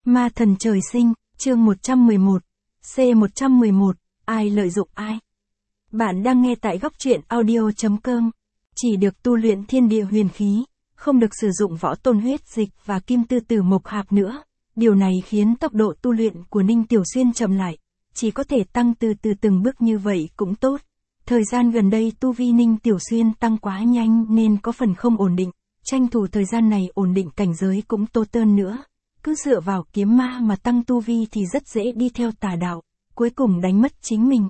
Ma thần trời sinh, chương 111, C111, ai lợi dụng ai? Bạn đang nghe tại góc truyện audio.com. Chỉ được tu luyện thiên địa huyền khí, không được sử dụng võ tôn huyết dịch và kim tư tử mộc hạp nữa. Điều này khiến tốc độ tu luyện của Ninh Tiểu Xuyên chậm lại, chỉ có thể tăng từ từ từng bước như vậy cũng tốt. Thời gian gần đây tu vi Ninh Tiểu Xuyên tăng quá nhanh nên có phần không ổn định, tranh thủ thời gian này ổn định cảnh giới cũng tốt hơn nữa. Cứ dựa vào kiếm ma mà tăng tu vi thì rất dễ đi theo tà đạo, cuối cùng đánh mất chính mình.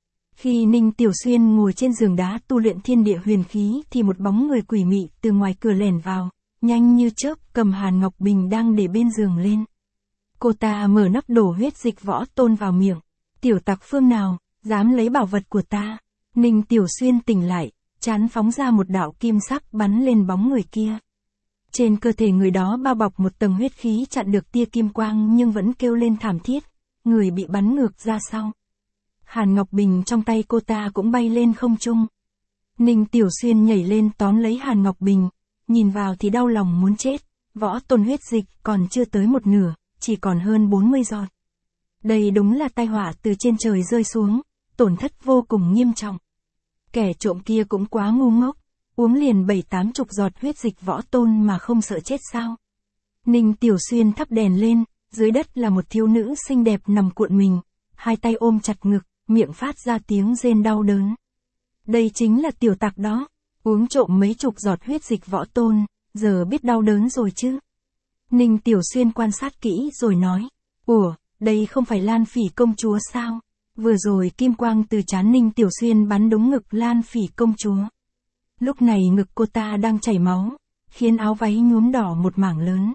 Khi Ninh Tiểu Xuyên ngồi trên giường đá tu luyện thiên địa huyền khí thì một bóng người quỷ mị từ ngoài cửa lẻn vào, nhanh như chớp cầm Hàn Ngọc Bình đang để bên giường lên. Cô ta mở nắp đổ huyết dịch võ tôn vào miệng. Tiểu tặc phương nào, dám lấy bảo vật của ta? Ninh Tiểu Xuyên tỉnh lại, trán phóng ra một đạo kim sắc bắn lên bóng người kia. Trên cơ thể người đó bao bọc một tầng huyết khí chặn được tia kim quang nhưng vẫn kêu lên thảm thiết, người bị bắn ngược ra sau. Hàn Ngọc Bình trong tay cô ta cũng bay lên không trung. Ninh Tiểu Xuyên nhảy lên tóm lấy Hàn Ngọc Bình, nhìn vào thì đau lòng muốn chết, võ tôn huyết dịch còn chưa tới một nửa, chỉ còn hơn 40 giọt. Đây đúng là tai họa từ trên trời rơi xuống, tổn thất vô cùng nghiêm trọng. Kẻ trộm kia cũng quá ngu ngốc, uống liền 7-80 giọt huyết dịch võ tôn mà không sợ chết sao. Ninh Tiểu Xuyên thắp đèn lên, dưới đất là một thiếu nữ xinh đẹp nằm cuộn mình, hai tay ôm chặt ngực, miệng phát ra tiếng rên đau đớn. Đây chính là tiểu tặc đó, uống trộm mấy chục giọt huyết dịch võ tôn, giờ biết đau đớn rồi chứ. Ninh Tiểu Xuyên quan sát kỹ rồi nói, ủa, đây không phải Lan Phỉ công chúa sao? Vừa rồi kim quang từ trán Ninh Tiểu Xuyên bắn đúng ngực Lan Phỉ công chúa. Lúc này ngực cô ta đang chảy máu, khiến áo váy nhuốm đỏ một mảng lớn.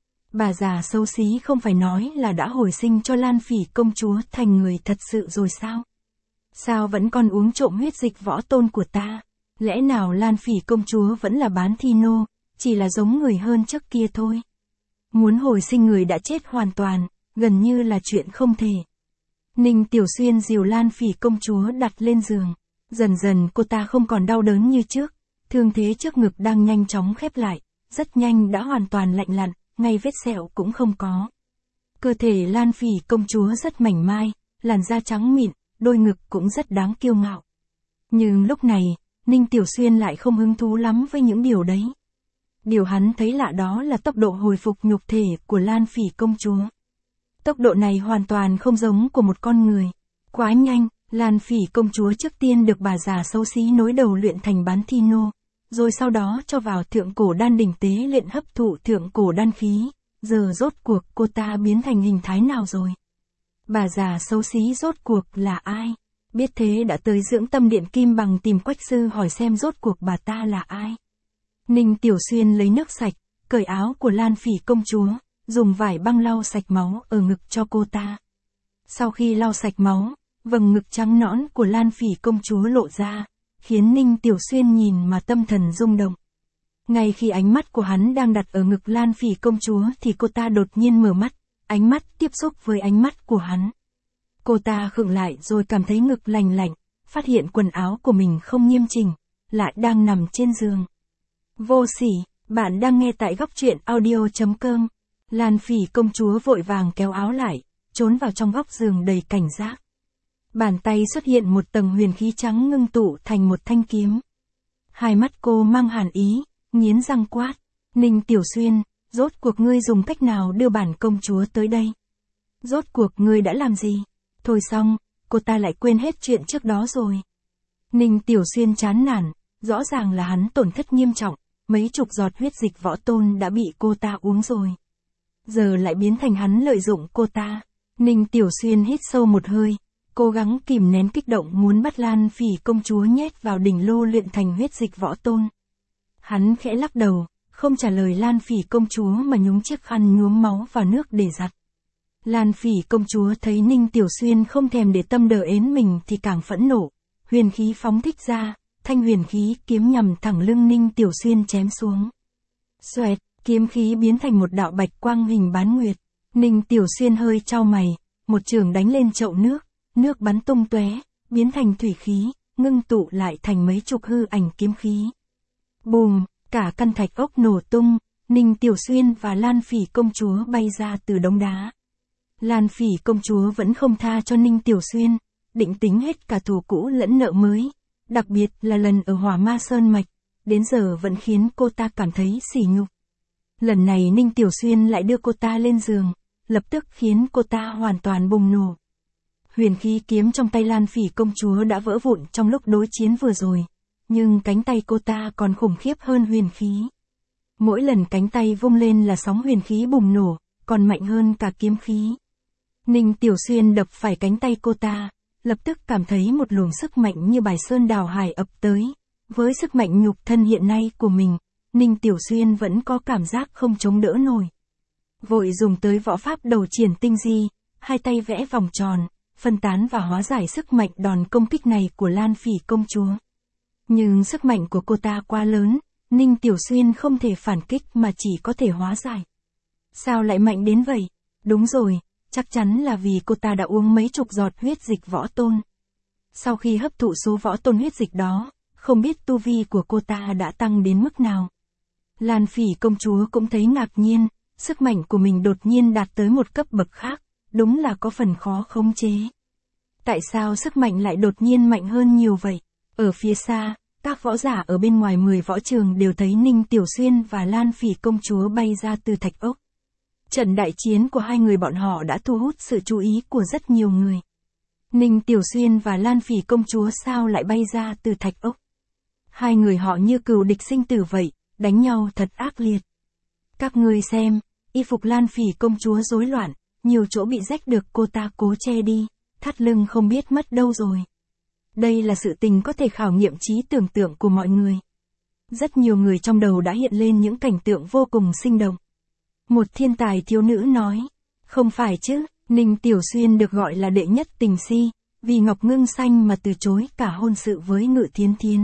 Bà già xấu xí không phải nói là đã hồi sinh cho Lan Phỉ công chúa thành người thật sự rồi sao? Sao vẫn còn uống trộm huyết dịch võ tôn của ta? Lẽ nào Lan Phỉ công chúa vẫn là bán thi nô, chỉ là giống người hơn trước kia thôi? Muốn hồi sinh người đã chết hoàn toàn, gần như là chuyện không thể. Ninh Tiểu Xuyên dìu Lan Phỉ công chúa đặt lên giường. Dần dần cô ta không còn đau đớn như trước, thương thế trước ngực đang nhanh chóng khép lại, rất nhanh đã hoàn toàn lạnh lặn, ngay vết sẹo cũng không có. Cơ thể Lan Phỉ công chúa rất mảnh mai, làn da trắng mịn, đôi ngực cũng rất đáng kiêu ngạo. Nhưng lúc này, Ninh Tiểu Xuyên lại không hứng thú lắm với những điều đấy. Điều hắn thấy lạ đó là tốc độ hồi phục nhục thể của Lan Phỉ công chúa. Tốc độ này hoàn toàn không giống của một con người. Quá nhanh, Lan Phỉ công chúa trước tiên được bà già xấu xí nối đầu luyện thành bán thi nô, rồi sau đó cho vào thượng cổ đan đỉnh tế luyện hấp thụ thượng cổ đan khí. Giờ rốt cuộc cô ta biến thành hình thái nào rồi? Bà già xấu xí rốt cuộc là ai? Biết thế đã tới dưỡng tâm điện Kim Bằng tìm Quách sư hỏi xem rốt cuộc bà ta là ai. Ninh Tiểu Xuyên lấy nước sạch, cởi áo của Lan Phỉ công chúa, dùng vải băng lau sạch máu ở ngực cho cô ta. Sau khi lau sạch máu, vầng ngực trắng nõn của Lan Phỉ công chúa lộ ra, khiến Ninh Tiểu Xuyên nhìn mà tâm thần rung động. Ngay khi ánh mắt của hắn đang đặt ở ngực Lan Phỉ công chúa thì cô ta đột nhiên mở mắt, ánh mắt tiếp xúc với ánh mắt của hắn. Cô ta khựng lại rồi cảm thấy ngực lành lạnh, phát hiện quần áo của mình không nghiêm chỉnh, lại đang nằm trên giường. Vô sỉ, bạn đang nghe tại góc truyện audio.com. Lan Phỉ công chúa vội vàng kéo áo lại, trốn vào trong góc giường đầy cảnh giác. Bàn tay xuất hiện một tầng huyền khí trắng ngưng tụ thành một thanh kiếm. Hai mắt cô mang hàn ý, nghiến răng quát. Ninh Tiểu Xuyên, rốt cuộc ngươi dùng cách nào đưa bản công chúa tới đây? Rốt cuộc ngươi đã làm gì? Thôi xong, cô ta lại quên hết chuyện trước đó rồi. Ninh Tiểu Xuyên chán nản, rõ ràng là hắn tổn thất nghiêm trọng, mấy chục giọt huyết dịch võ tôn đã bị cô ta uống rồi. Giờ lại biến thành hắn lợi dụng cô ta. Ninh Tiểu Xuyên hít sâu một hơi, cố gắng kìm nén kích động muốn bắt Lan Phỉ công chúa nhét vào đỉnh lô luyện thành huyết dịch võ tôn. Hắn khẽ lắc đầu, không trả lời Lan Phỉ công chúa mà nhúng chiếc khăn nhuốm máu vào nước để giặt. Lan Phỉ công chúa thấy Ninh Tiểu Xuyên không thèm để tâm đờ ến mình thì càng phẫn nộ, huyền khí phóng thích ra, thanh huyền khí kiếm nhằm thẳng lưng Ninh Tiểu Xuyên chém xuống. Xoẹt, kiếm khí biến thành một đạo bạch quang hình bán nguyệt. Ninh Tiểu Xuyên hơi chau mày, một chưởng đánh lên chậu nước, nước bắn tung tóe, biến thành thủy khí, ngưng tụ lại thành mấy chục hư ảnh kiếm khí. Bùm, cả căn thạch ốc nổ tung, Ninh Tiểu Xuyên và Lan Phỉ công chúa bay ra từ đống đá, Lan Phỉ công chúa vẫn không tha cho Ninh Tiểu Xuyên, định tính hết cả thù cũ lẫn nợ mới, đặc biệt là lần ở Hỏa Ma Sơn Mạch, đến giờ vẫn khiến cô ta cảm thấy sỉ nhục. Lần này Ninh Tiểu Xuyên lại đưa cô ta lên giường, lập tức khiến cô ta hoàn toàn bùng nổ. Huyền khí kiếm trong tay Lan Phỉ công chúa đã vỡ vụn trong lúc đối chiến vừa rồi, nhưng cánh tay cô ta còn khủng khiếp hơn huyền khí. Mỗi lần cánh tay vung lên là sóng huyền khí bùng nổ, còn mạnh hơn cả kiếm khí. Ninh Tiểu Xuyên đập phải cánh tay cô ta, lập tức cảm thấy một luồng sức mạnh như bài sơn đào hải ập tới. Với sức mạnh nhục thân hiện nay của mình, Ninh Tiểu Xuyên vẫn có cảm giác không chống đỡ nổi. Vội dùng tới võ pháp đầu triển tinh di, hai tay vẽ vòng tròn, phân tán và hóa giải sức mạnh đòn công kích này của Lan Phỉ công chúa. Nhưng sức mạnh của cô ta quá lớn, Ninh Tiểu Xuyên không thể phản kích mà chỉ có thể hóa giải. Sao lại mạnh đến vậy? Đúng rồi, chắc chắn là vì cô ta đã uống mấy chục giọt huyết dịch võ tôn. Sau khi hấp thụ số võ tôn huyết dịch đó, không biết tu vi của cô ta đã tăng đến mức nào. Lan Phỉ công chúa cũng thấy ngạc nhiên, sức mạnh của mình đột nhiên đạt tới một cấp bậc khác, đúng là có phần khó khống chế. Tại sao sức mạnh lại đột nhiên mạnh hơn nhiều vậy? Ở phía xa, các võ giả ở bên ngoài 10 võ trường đều thấy Ninh Tiểu Xuyên và Lan Phỉ công chúa bay ra từ thạch ốc. Trận đại chiến của hai người bọn họ đã thu hút sự chú ý của rất nhiều người. Ninh Tiểu Xuyên và Lan Phỉ công chúa sao lại bay ra từ thạch ốc? Hai người họ như cừu địch sinh tử vậy, đánh nhau thật ác liệt. Các ngươi xem, y phục Lan Phỉ công chúa rối loạn, nhiều chỗ bị rách được cô ta cố che đi, thắt lưng không biết mất đâu rồi. Đây là sự tình có thể khảo nghiệm trí tưởng tượng của mọi người. Rất nhiều người trong đầu đã hiện lên những cảnh tượng vô cùng sinh động. Một thiên tài thiếu nữ nói, không phải chứ, Ninh Tiểu Xuyên được gọi là đệ nhất tình si, vì Ngọc Ngưng Xanh mà từ chối cả hôn sự với Ngự Thiến Thiến.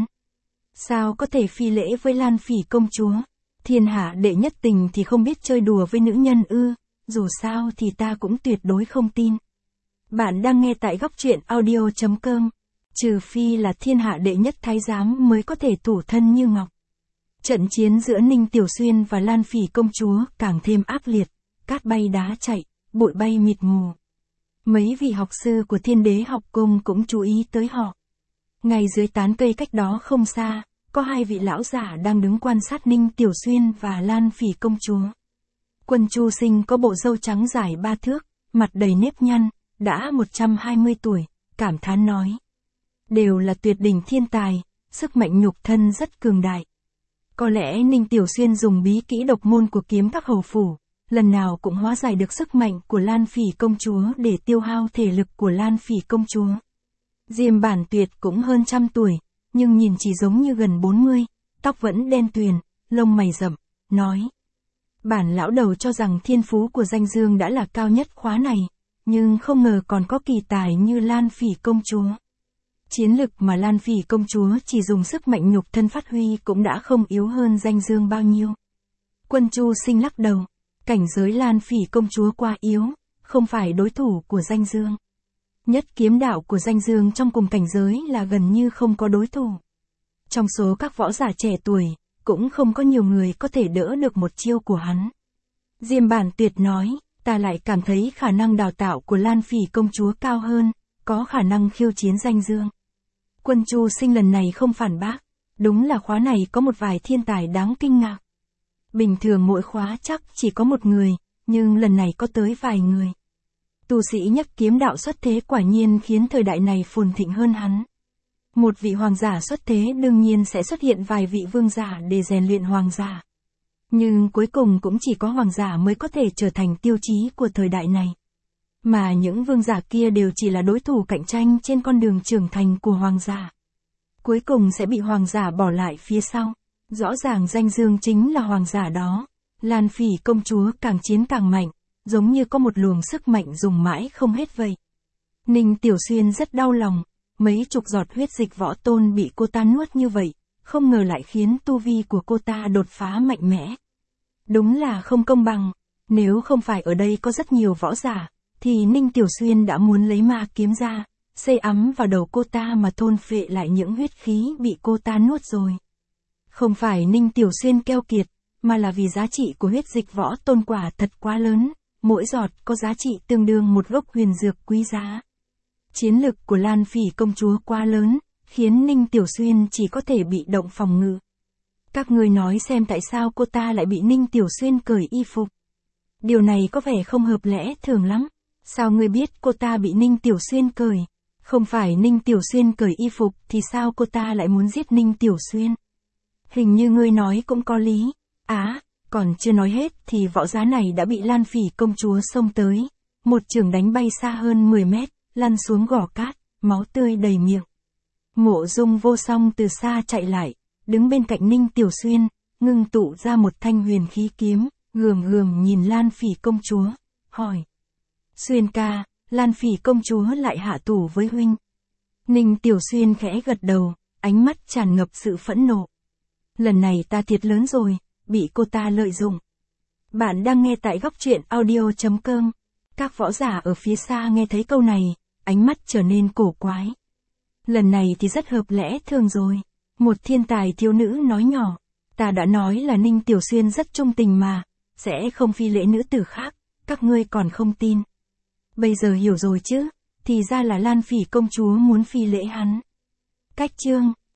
Sao có thể phi lễ với Lan Phỉ công chúa? Thiên hạ đệ nhất tình thì không biết chơi đùa với nữ nhân ư, dù sao thì ta cũng tuyệt đối không tin. Bạn đang nghe tại góc truyện audio.com. Trừ phi là thiên hạ đệ nhất thái giám mới có thể thủ thân như ngọc. Trận chiến giữa Ninh Tiểu Xuyên và Lan Phỉ công chúa càng thêm ác liệt, cát bay đá chạy, bụi bay mịt mù. Mấy vị học sư của Thiên Đế học cung cũng chú ý tới họ. Ngay dưới tán cây cách đó không xa, có hai vị lão giả đang đứng quan sát Ninh Tiểu Xuyên và Lan Phỉ công chúa. Quân Chu Sinh có bộ râu trắng dài 3 thước, mặt đầy nếp nhăn, đã 120 tuổi, cảm thán nói. Đều là tuyệt đỉnh thiên tài, sức mạnh nhục thân rất cường đại. Có lẽ Ninh Tiểu Xuyên dùng bí kỹ độc môn của kiếm các hầu phủ, lần nào cũng hóa giải được sức mạnh của Lan Phỉ công chúa để tiêu hao thể lực của Lan Phỉ công chúa. Diêm Bản Tuyệt cũng hơn 100 tuổi, nhưng nhìn chỉ giống như gần 40, tóc vẫn đen tuyền, lông mày rậm, nói. Bản lão đầu cho rằng thiên phú của Danh Dương đã là cao nhất khóa này, nhưng không ngờ còn có kỳ tài như Lan Phỉ công chúa. Chiến lực mà Lan Phỉ công chúa chỉ dùng sức mạnh nhục thân phát huy cũng đã không yếu hơn Danh Dương bao nhiêu. Quân Chu Sinh lắc đầu, cảnh giới Lan Phỉ công chúa quá yếu, không phải đối thủ của Danh Dương. Nhất kiếm đạo của Danh Dương trong cùng cảnh giới là gần như không có đối thủ. Trong số các võ giả trẻ tuổi, cũng không có nhiều người có thể đỡ được một chiêu của hắn. Diêm Bản Tuyệt nói, ta lại cảm thấy khả năng đào tạo của Lan Phỉ công chúa cao hơn, có khả năng khiêu chiến Danh Dương. Quân Chu Sinh lần này không phản bác, đúng là khóa này có một vài thiên tài đáng kinh ngạc. Bình thường mỗi khóa chắc chỉ có một người, nhưng lần này có tới vài người. Tu sĩ nhất kiếm đạo xuất thế quả nhiên khiến thời đại này phồn thịnh hơn hắn. Một vị hoàng giả xuất thế đương nhiên sẽ xuất hiện vài vị vương giả để rèn luyện hoàng giả. Nhưng cuối cùng cũng chỉ có hoàng giả mới có thể trở thành tiêu chí của thời đại này. Mà những vương giả kia đều chỉ là đối thủ cạnh tranh trên con đường trưởng thành của hoàng giả. Cuối cùng sẽ bị hoàng giả bỏ lại phía sau. Rõ ràng Danh Dương chính là hoàng giả đó. Lan Phỉ công chúa càng chiến càng mạnh, giống như có một luồng sức mạnh dùng mãi không hết vậy. Ninh Tiểu Xuyên rất đau lòng, mấy chục giọt huyết dịch võ tôn bị cô ta nuốt như vậy, không ngờ lại khiến tu vi của cô ta đột phá mạnh mẽ. Đúng là không công bằng, nếu không phải ở đây có rất nhiều võ giả, thì Ninh Tiểu Xuyên đã muốn lấy ma kiếm ra, xây ấm vào đầu cô ta mà thôn phệ lại những huyết khí bị cô ta nuốt rồi. Không phải Ninh Tiểu Xuyên keo kiệt, mà là vì giá trị của huyết dịch võ tôn quả thật quá lớn, mỗi giọt có giá trị tương đương một gốc huyền dược quý giá. Chiến lực của Lan Phỉ công chúa quá lớn, khiến Ninh Tiểu Xuyên chỉ có thể bị động phòng ngự. Các ngươi nói xem tại sao cô ta lại bị Ninh Tiểu Xuyên cởi y phục. Điều này có vẻ không hợp lẽ thường lắm. Sao ngươi biết cô ta bị Ninh Tiểu Xuyên cởi? Không phải Ninh Tiểu Xuyên cởi y phục thì sao cô ta lại muốn giết Ninh Tiểu Xuyên? Hình như ngươi nói cũng có lý. Còn chưa nói hết thì võ giá này đã bị Lan Phỉ công chúa xông tới. Một chưởng đánh bay xa hơn 10 mét, lăn xuống gò cát, máu tươi đầy miệng. Mộ Dung Vô Song từ xa chạy lại, đứng bên cạnh Ninh Tiểu Xuyên, ngưng tụ ra một thanh huyền khí kiếm, gườm nhìn Lan Phỉ công chúa, hỏi. Xuyên ca, Lan Phỉ công chúa lại hạ thủ với huynh. Ninh Tiểu Xuyên khẽ gật đầu, ánh mắt tràn ngập sự phẫn nộ. Lần này ta thiệt lớn rồi, bị cô ta lợi dụng. Bạn đang nghe tại góc truyện audio.com. Các võ giả ở phía xa nghe thấy câu này, ánh mắt trở nên cổ quái. Lần này thì rất hợp lẽ thường rồi. Một thiên tài thiếu nữ nói nhỏ. Ta đã nói là Ninh Tiểu Xuyên rất trung tình mà, sẽ không phi lễ nữ tử khác, các ngươi còn không tin. Bây giờ hiểu rồi chứ, thì ra là Lan Phỉ công chúa muốn phi lễ hắn. Cách chương